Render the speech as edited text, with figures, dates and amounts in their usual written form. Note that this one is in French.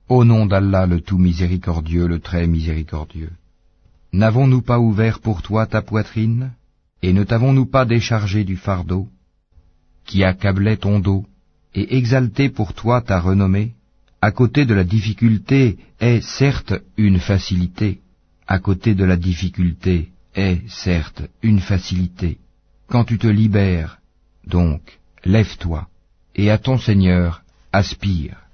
Au nom d'Allah le tout miséricordieux, le très miséricordieux. N'avons-nous pas ouvert pour toi ta poitrine, et ne t'avons-nous pas déchargé du fardeau, qui accablait ton dos, et exalté pour toi ta renommée? À côté de la difficulté est certes une facilité, à côté de la difficulté est certes une facilité. Quand tu te libères, donc, lève-toi, et à ton Seigneur aspire.